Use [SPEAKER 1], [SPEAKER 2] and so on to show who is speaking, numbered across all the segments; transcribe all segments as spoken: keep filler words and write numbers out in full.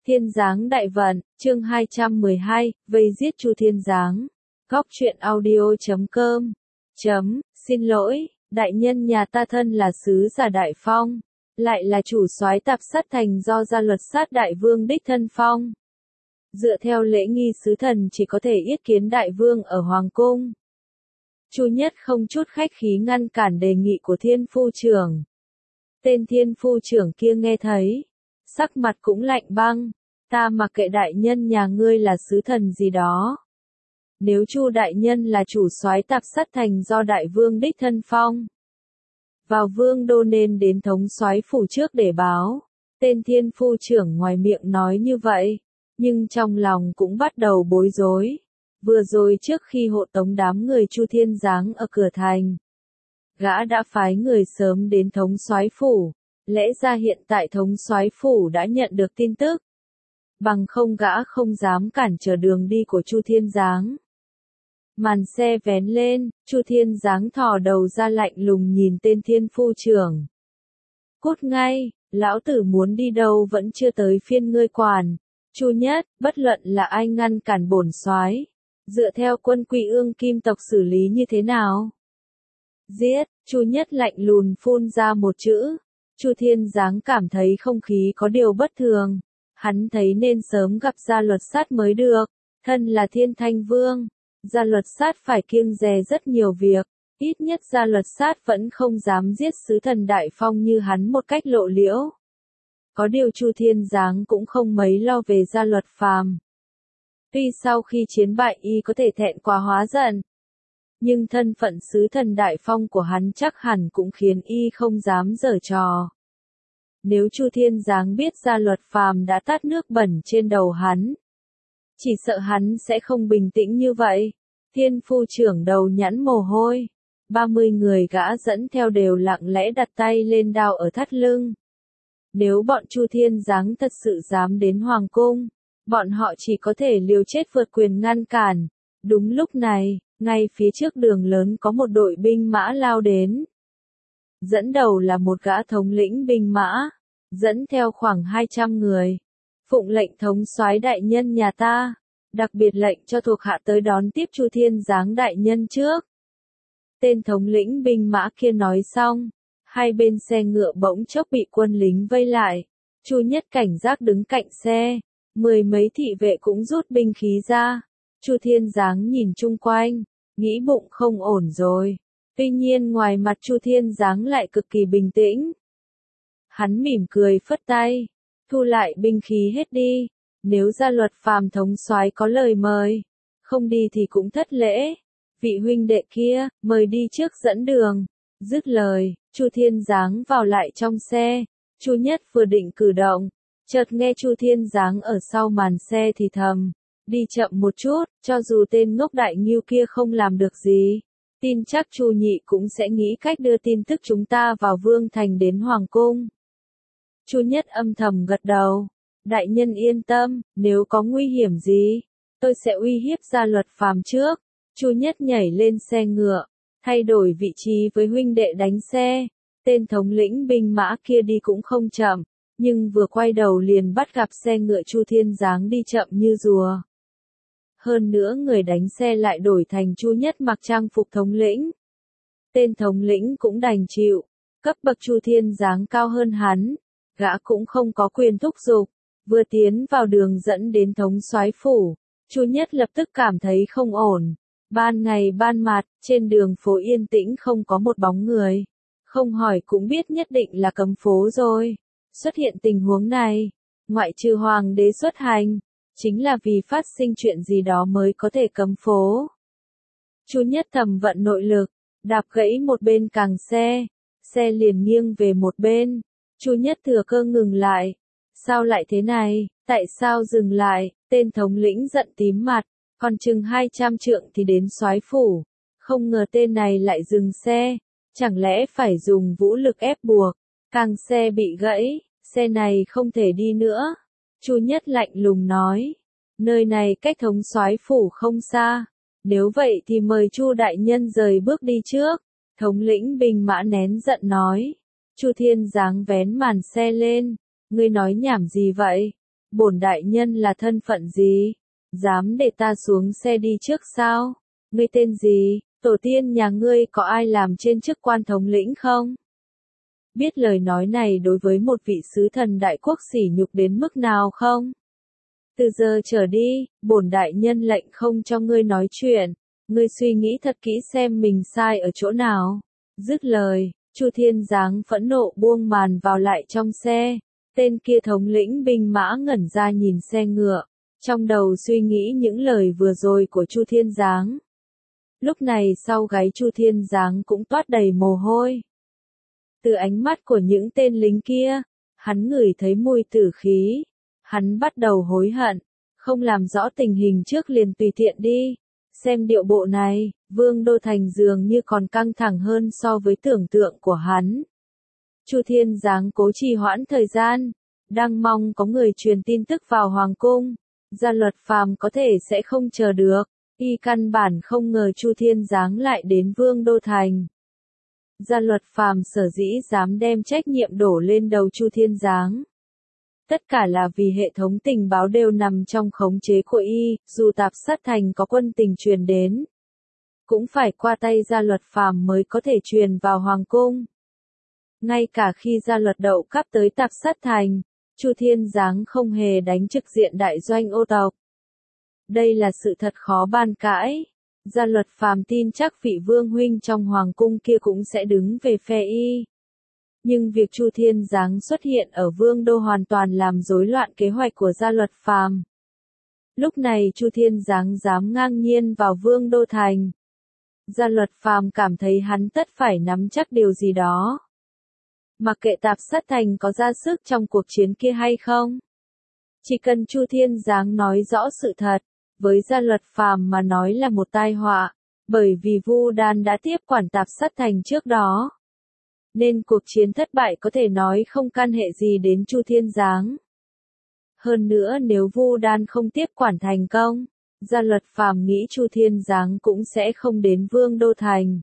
[SPEAKER 1] Thiên Giáng Đại Vận, chương hai trăm mười hai, vây giết Chu Thiên Giáng. Góc truyện audio chấm com. Chấm, xin lỗi, đại nhân nhà ta thân là sứ giả Đại Phong, lại là chủ soái Tạp Sát Thành do gia luật sát đại vương đích thân phong. Dựa theo lễ nghi sứ thần chỉ có thể yết kiến đại vương ở hoàng cung. Chu Nhất không chút khách khí ngăn cản đề nghị của Thiên Phu trưởng. Tên Thiên Phu trưởng kia nghe thấy, sắc mặt cũng lạnh băng, ta mặc kệ đại nhân nhà ngươi là sứ thần gì đó. Nếu Chu đại nhân là chủ soái Tạp Sát Thành do đại vương đích thân phong, vào vương đô nên đến thống soái phủ trước để báo. Tên Thiên Phu trưởng ngoài miệng nói như vậy, nhưng trong lòng cũng bắt đầu bối rối. Vừa rồi trước khi hộ tống đám người Chu Thiên Giáng ở cửa thành, gã đã phái người sớm đến thống soái phủ. Lẽ ra hiện tại thống soái phủ đã nhận được tin tức, bằng không gã không dám cản trở đường đi của Chu Thiên Giáng. Màn xe vén lên, Chu Thiên Giáng thò đầu ra lạnh lùng nhìn tên Thiên Phu trưởng. Cút ngay, lão tử muốn đi đâu vẫn chưa tới phiên ngươi quản. Chu Nhất, bất luận là ai ngăn cản bổn soái, dựa theo quân Quy Ương Kim tộc xử lý như thế nào? Giết, Chu Nhất lạnh lùng phun ra một chữ. Chu Thiên Giáng cảm thấy không khí có điều bất thường, hắn thấy nên sớm gặp gia luật sát mới được, thân là Thiên Thanh Vương, gia luật sát phải kiêng dè rất nhiều việc, ít nhất gia luật sát vẫn không dám giết sứ thần Đại Phong như hắn một cách lộ liễu. Có điều Chu Thiên Giáng cũng không mấy lo về gia luật phàm. Tuy sau khi chiến bại y có thể thẹn quá hóa giận, nhưng thân phận sứ thần Đại Phong của hắn chắc hẳn cũng khiến y không dám giở trò. Nếu Chu Thiên Giáng biết gia luật phàm đã tát nước bẩn trên đầu hắn, chỉ sợ hắn sẽ không bình tĩnh như vậy. Thiên Phu trưởng đầu nhẵn mồ hôi, ba mươi người gã dẫn theo đều lặng lẽ đặt tay lên đao ở thắt lưng. Nếu bọn Chu Thiên Giáng thật sự dám đến hoàng cung, bọn họ chỉ có thể liều chết vượt quyền ngăn cản. Đúng lúc này, ngay phía trước đường lớn có một đội binh mã lao đến. Dẫn đầu là một gã thống lĩnh binh mã, dẫn theo khoảng hai trăm người. Phụng lệnh thống soái đại nhân nhà ta, đặc biệt lệnh cho thuộc hạ tới đón tiếp Chu Thiên Giáng đại nhân trước. Tên thống lĩnh binh mã kia nói xong, hai bên xe ngựa bỗng chốc bị quân lính vây lại. Chu Nhất cảnh giác đứng cạnh xe, mười mấy thị vệ cũng rút binh khí ra. Chu Thiên Giáng nhìn chung quanh, nghĩ bụng không ổn rồi. Tuy nhiên ngoài mặt Chu Thiên Giáng lại cực kỳ bình tĩnh. Hắn mỉm cười phất tay, thu lại binh khí hết đi. Nếu gia luật phàm thống soái có lời mời, không đi thì cũng thất lễ. Vị huynh đệ kia, mời đi trước dẫn đường. Dứt lời, Chu Thiên Giáng vào lại trong xe. Chu Nhất vừa định cử động, chợt nghe Chu Thiên Giáng ở sau màn xe thì thầm, đi chậm một chút, cho dù tên ngốc đại nghiêu kia không làm được gì, tin chắc Chu nhị cũng sẽ nghĩ cách đưa tin tức chúng ta vào Vương Thành đến Hoàng Cung. Chu Nhất âm thầm gật đầu, đại nhân yên tâm, nếu có nguy hiểm gì, tôi sẽ uy hiếp gia luật phàm trước. Chu Nhất nhảy lên xe ngựa, thay đổi vị trí với huynh đệ đánh xe. Tên thống lĩnh binh mã kia đi cũng không chậm, nhưng vừa quay đầu liền bắt gặp xe ngựa Chu Thiên Giáng đi chậm như rùa. Hơn nữa người đánh xe lại đổi thành Chu Nhất mặc trang phục thống lĩnh. Tên thống lĩnh cũng đành chịu, cấp bậc Chu Thiên Giáng cao hơn hắn, gã cũng không có quyền thúc giục. Vừa tiến vào đường dẫn đến thống soái phủ, Chu Nhất lập tức cảm thấy không ổn. Ban ngày ban mặt, trên đường phố yên tĩnh không có một bóng người. Không hỏi cũng biết nhất định là cấm phố rồi. Xuất hiện tình huống này, ngoại trừ hoàng đế xuất hành, chính là vì phát sinh chuyện gì đó mới có thể cấm phố. Chu Nhất thầm vận nội lực, đạp gãy một bên càng xe, xe liền nghiêng về một bên. Chu Nhất thừa cơ ngừng lại. Sao lại thế này, tại sao dừng lại? Tên thống lĩnh giận tím mặt, còn chừng hai trăm trượng thì đến soái phủ. Không ngờ tên này lại dừng xe, chẳng lẽ phải dùng vũ lực ép buộc? Càng xe bị gãy, xe này không thể đi nữa. Chu Nhất lạnh lùng nói, nơi này cách thống soái phủ không xa, nếu vậy thì mời Chu đại nhân rời bước đi trước. Thống lĩnh binh mã nén giận nói. Chu Thiên Giáng vén màn xe lên, ngươi nói nhảm gì vậy? bổn đại nhân là thân phận gì? Dám để ta xuống xe đi trước sao? Ngươi tên gì? Tổ tiên nhà ngươi có ai làm trên chức quan thống lĩnh không? Biết lời nói này đối với một vị sứ thần đại quốc sỉ nhục đến mức nào không? Từ giờ trở đi, bổn đại nhân lệnh không cho ngươi nói chuyện, ngươi suy nghĩ thật kỹ xem mình sai ở chỗ nào. Dứt lời, Chu Thiên Giáng phẫn nộ buông màn vào lại trong xe, tên kia thống lĩnh binh mã ngẩn ra nhìn xe ngựa, trong đầu suy nghĩ những lời vừa rồi của Chu Thiên Giáng. Lúc này sau gáy Chu Thiên Giáng cũng toát đầy mồ hôi. Từ ánh mắt của những tên lính kia, hắn ngửi thấy mùi tử khí. Hắn bắt đầu hối hận, không làm rõ tình hình trước liền tùy tiện đi. Xem điệu bộ này, Vương Đô Thành dường như còn căng thẳng hơn so với tưởng tượng của hắn. Chu Thiên Giáng cố trì hoãn thời gian, đang mong có người truyền tin tức vào Hoàng Cung. Gia Luật Phàm có thể sẽ không chờ được, y căn bản không ngờ Chu Thiên Giáng lại đến Vương Đô Thành. Gia Luật Phàm sở dĩ dám đem trách nhiệm đổ lên đầu Chu Thiên Giáng. Tất cả là vì hệ thống tình báo đều nằm trong khống chế của y, dù Tạp Sát Thành có quân tình truyền đến, cũng phải qua tay Gia Luật Phàm mới có thể truyền vào Hoàng Cung. Ngay cả khi Gia Luật đậu cấp tới Tạp Sát Thành, Chu Thiên Giáng không hề đánh trực diện đại doanh ô tộc. Đây là sự thật khó bàn cãi. Gia Luật Phàm tin chắc vị vương huynh trong Hoàng Cung kia cũng sẽ đứng về phe y. Nhưng việc Chu Thiên Giáng xuất hiện ở Vương Đô hoàn toàn làm rối loạn kế hoạch của Gia Luật Phàm. Lúc này Chu Thiên Giáng dám ngang nhiên vào Vương Đô Thành. Gia Luật Phàm cảm thấy hắn tất phải nắm chắc điều gì đó. Mặc kệ Tạp Sát Thành có ra sức trong cuộc chiến kia hay không. Chỉ cần Chu Thiên Giáng nói rõ sự thật, với Gia Luật Phàm mà nói là một tai họa, bởi vì Vu Đan đã tiếp quản Tạp Sát Thành trước đó. Nên cuộc chiến thất bại có thể nói không can hệ gì đến Chu Thiên Giáng. Hơn nữa nếu Vu Đan không tiếp quản thành công, Gia Luật Phàm nghĩ Chu Thiên Giáng cũng sẽ không đến Vương Đô Thành.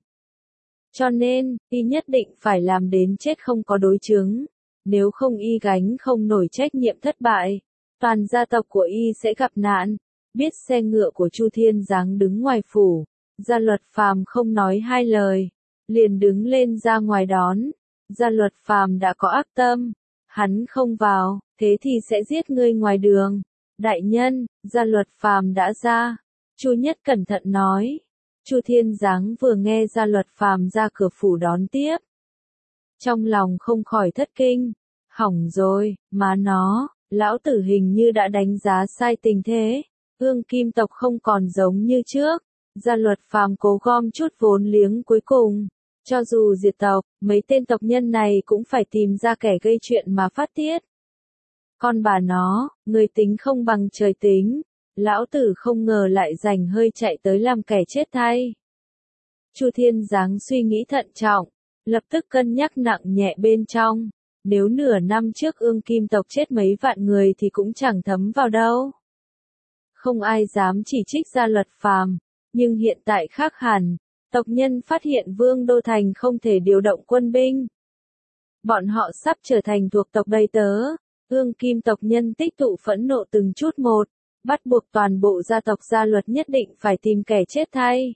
[SPEAKER 1] Cho nên, y nhất định phải làm đến chết không có đối chứng. Nếu không y gánh không nổi trách nhiệm thất bại, toàn gia tộc của y sẽ gặp nạn. Biết xe ngựa của Chu Thiên Giáng đứng ngoài phủ, Gia Luật Phàm không nói hai lời, liền đứng lên ra ngoài đón. Gia Luật Phàm đã có ác tâm, hắn không vào, thế thì sẽ giết ngươi ngoài đường. Đại nhân, Gia Luật Phàm đã ra. Chu Nhất cẩn thận nói. Chu Thiên Giáng vừa nghe Gia Luật Phàm ra cửa phủ đón tiếp, trong lòng không khỏi thất kinh. Hỏng rồi, má nó, lão tử hình như đã đánh giá sai tình thế. Ương Kim tộc không còn giống như trước. Gia Luật Phàm cố gom chút vốn liếng cuối cùng. Cho dù diệt tộc, mấy tên tộc nhân này cũng phải tìm ra kẻ gây chuyện mà phát tiết. Con bà nó, người tính không bằng trời tính. Lão tử không ngờ lại giành hơi chạy tới làm kẻ chết thay. Chu Thiên Giáng suy nghĩ thận trọng, lập tức cân nhắc nặng nhẹ bên trong. Nếu nửa năm trước Ương Kim tộc chết mấy vạn người thì cũng chẳng thấm vào đâu. Không ai dám chỉ trích Gia Luật Phàm, nhưng hiện tại khác hẳn, tộc nhân phát hiện Vương Đô Thành không thể điều động quân binh. Bọn họ sắp trở thành thuộc tộc đầy tớ. Ương Kim tộc nhân tích tụ phẫn nộ từng chút một, bắt buộc toàn bộ gia tộc Gia Luật nhất định phải tìm kẻ chết thay.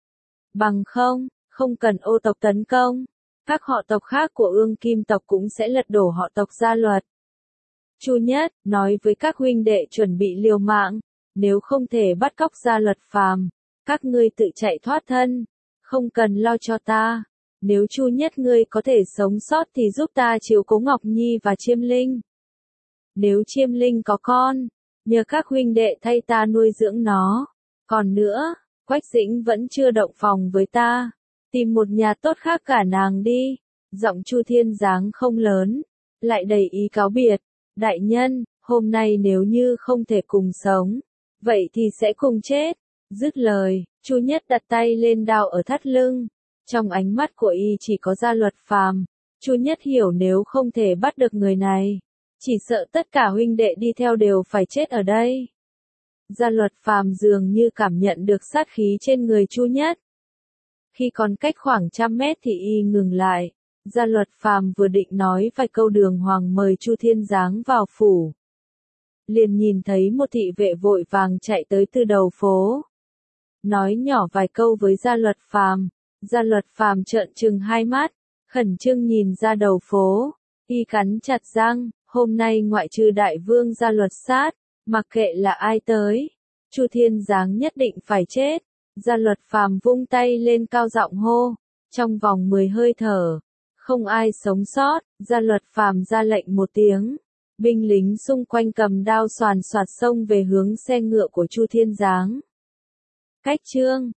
[SPEAKER 1] Bằng không, không cần ô tộc tấn công, các họ tộc khác của Ương Kim tộc cũng sẽ lật đổ họ tộc Gia Luật. Chu Nhất nói với các huynh đệ chuẩn bị liều mạng, nếu không thể bắt cóc Gia Luật Phàm, các ngươi tự chạy thoát thân, không cần lo cho ta. Nếu Chu Nhất ngươi có thể sống sót thì giúp ta chiếu cố Ngọc Nhi và Chiêm Linh. Nếu Chiêm Linh có con, nhờ các huynh đệ thay ta nuôi dưỡng nó. Còn nữa, Quách Dĩnh vẫn chưa động phòng với ta, tìm một nhà tốt khác cả nàng đi. Giọng Chu Thiên Giáng không lớn, lại đầy ý cáo biệt. Đại nhân, hôm nay nếu như không thể cùng sống, vậy thì sẽ cùng chết. Dứt lời, Chu Nhất đặt tay lên đao ở thắt lưng. Trong ánh mắt của y chỉ có Gia Luật Phàm. Chu Nhất hiểu nếu không thể bắt được người này, chỉ sợ tất cả huynh đệ đi theo đều phải chết ở đây. Gia Luật Phàm dường như cảm nhận được sát khí trên người Chu Nhất. Khi còn cách khoảng trăm mét thì y ngừng lại. Gia Luật Phàm vừa định nói vài câu đường hoàng mời Chu Thiên Giáng vào phủ, liền nhìn thấy một thị vệ vội vàng chạy tới từ đầu phố. Nói nhỏ vài câu với Gia Luật Phàm, Gia Luật Phàm trợn trừng hai mắt, khẩn trương nhìn ra đầu phố, y cắn chặt răng, hôm nay ngoại trừ đại vương Gia Luật sát, mặc kệ là ai tới, Chu Thiên Giáng nhất định phải chết. Gia Luật Phàm vung tay lên cao giọng hô, trong vòng mười hơi thở, không ai sống sót. Gia Luật Phàm ra lệnh một tiếng, binh lính xung quanh cầm đao xoàn xoạt xông về hướng xe ngựa của Chu Thiên Giáng. Cách chương